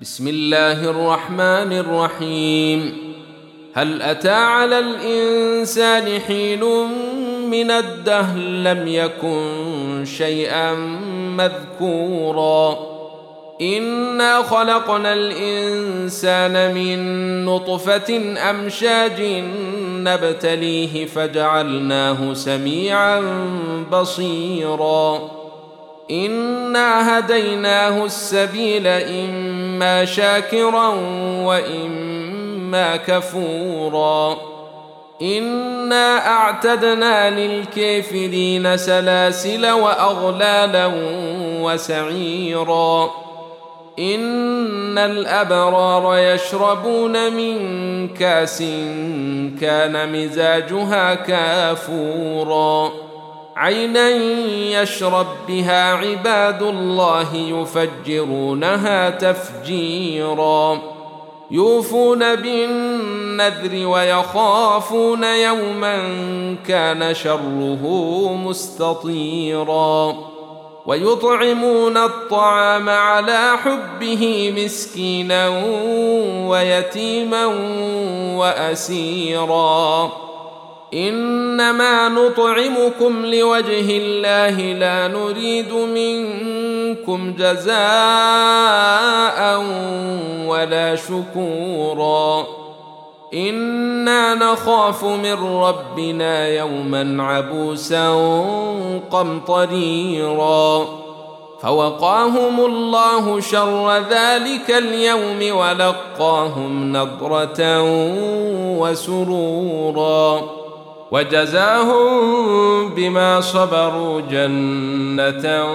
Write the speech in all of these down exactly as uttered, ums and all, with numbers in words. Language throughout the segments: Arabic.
بسم الله الرحمن الرحيم. هل أتى على الإنسان حين من الدهر لم يكن شيئا مذكورا إنا خلقنا الإنسان من نطفة أمشاج نبتليه فجعلناه سميعا بصيرا إنا هديناه السبيل إما شاكرا وإما كفورا إنا أعتدنا للكافرين سلاسل وأغلالا وسعيرا إن الأبرار يشربون من كاس كان مزاجها كافورا عينا يشرب بها عباد الله يفجرونها تفجيرا يوفون بالنذر ويخافون يوما كان شره مستطيرا ويطعمون الطعام على حبه مسكينا ويتيما وأسيرا إنما نطعمكم لوجه الله لا نريد منكم جزاء ولا شكورا إنا نخاف من ربنا يوما عبوسا قمطريرا فوقاهم الله شر ذلك اليوم ولقاهم نضرة وسرورا وجزاهم بما صبروا جنة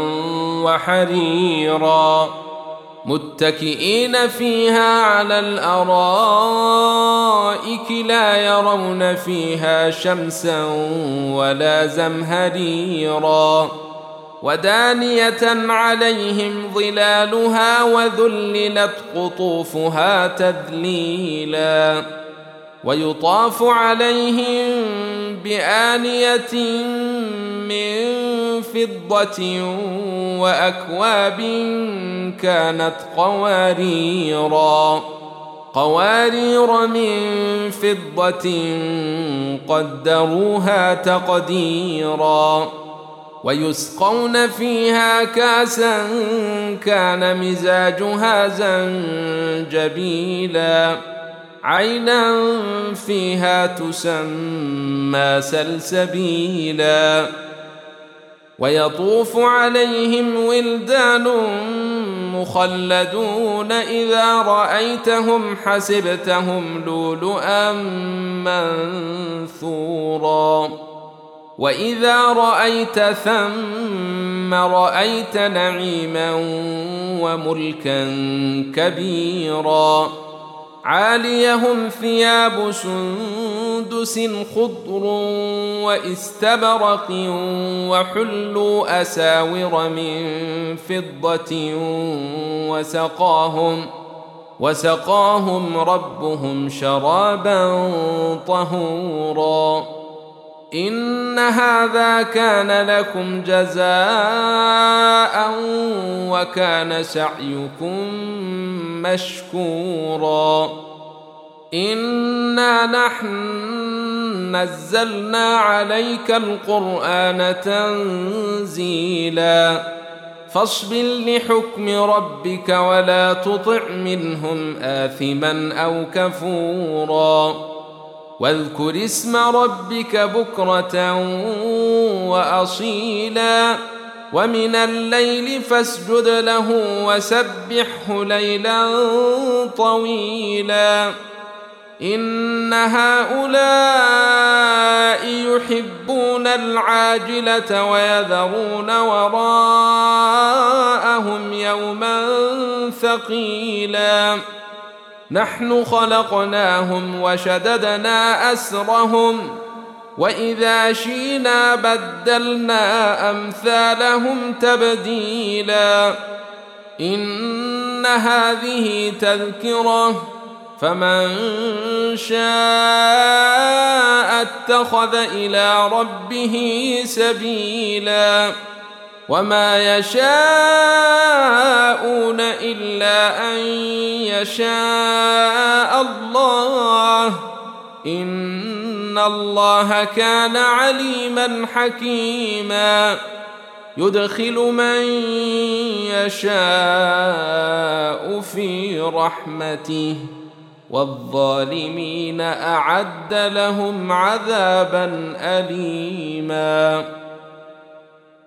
وحريرا متكئين فيها على الأرائك لا يرون فيها شمسا ولا زمهريرا ودانية عليهم ظلالها وذللت قطوفها تذليلا ويطاف عليهم بآنية من فضة وأكواب كانت قواريرا قوارير من فضة قدروها تقديرا ويسقون فيها كاسا كان مزاجها زنجبيلا عينا فيها تسمى سلسبيلا ويطوف عليهم ولدان مخلدون إذا رأيتهم حسبتهم لؤلؤا منثورا وإذا رأيت ثم رأيت نعيما وملكا كبيرا عاليهم ثياب سندس خضر واستبرق وحلوا أساور من فضة وسقاهم وسقاهم ربهم شرابا طهورا إن هذا كان لكم جزاء وكان سعيكم مشكورا إنا نحن نزلنا عليك القرآن تنزيلا فاصبر لحكم ربك ولا تطع منهم آثما أو كفورا واذكر اسم ربك بكرة وأصيلا ومن الليل فاسجد له وسبحه ليلا طويلا إن هؤلاء يحبون العاجلة ويذرون وراءهم يوما ثقيلا نحن خلقناهم وشددنا أسرهم وإذا شئنا بدلنا أمثالهم تبديلا إن هذه تذكرة فمن شاء اتخذ إلى ربه سبيلا وما يشاءون إلا أن يشاء الله، إن الله كان عليما حكيما. يدخل من يشاء في رحمته، والظالمين أعد لهم عذابا أليما.